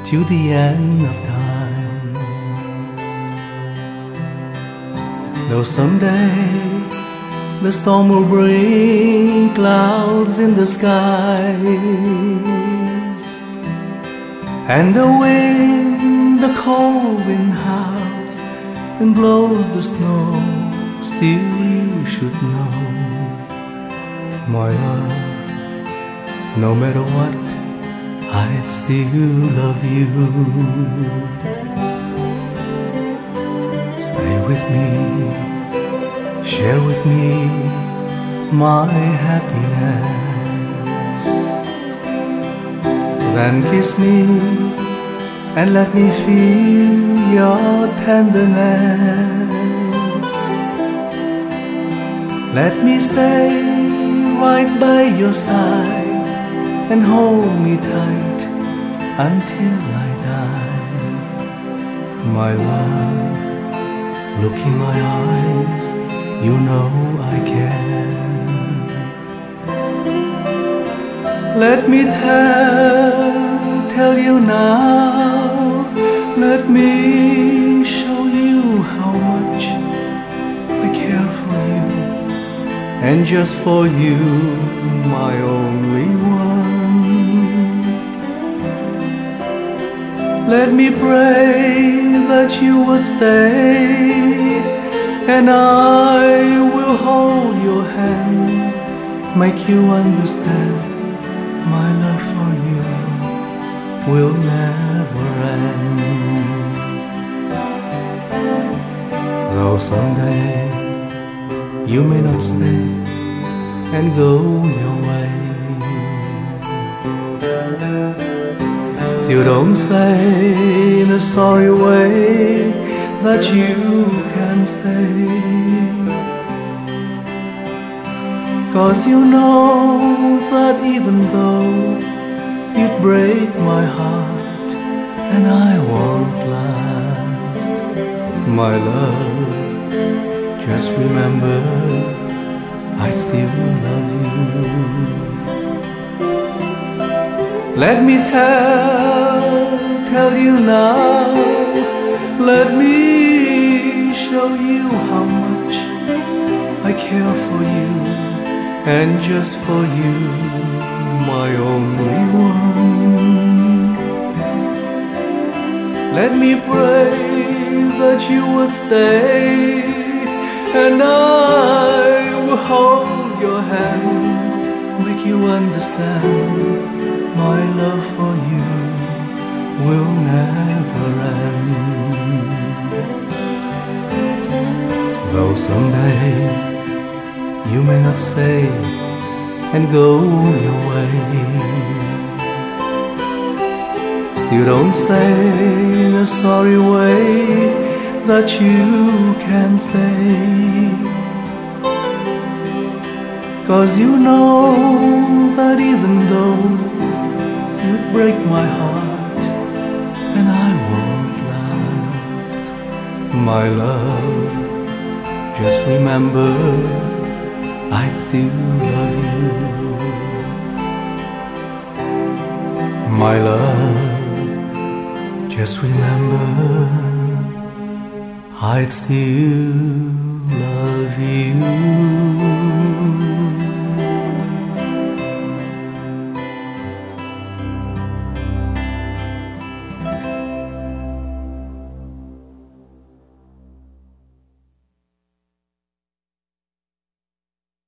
to the end of time. Though someday the storm will bring clouds in the skies, and the wind, the cold wind howls and blows the snow, still you should know, my love, no matter what, I'd still love you. Stay with me, share with me my happiness, then kiss me and let me feel your tenderness. Let me stay right by your side and hold me tight until I die. My love, look in my eyes, you know I can. Let me tell you now, let me show you how much I care for you, and just for you, my only one. Let me pray that you would stay, and I will hold your hand, make you understand my love for you will never end. Though someday you may not stay and go your way, still don't say in a sorry way that you can stay. 'Cause you know that even though you'd break my heart, and I won't last, my love, just remember I'd still love you. Let me tell you now, let me show you how much I care for you, and just for you, my only one. Let me pray that you would stay, and I will hold your hand, make you understand my love for you will never end. Though someday you may not stay and go your way, still don't say in a sorry way that you can stay. 'Cause you know that even though you'd break my heart, and I won't last, my love, just remember I'd still love you. My love, just remember I'd still love you.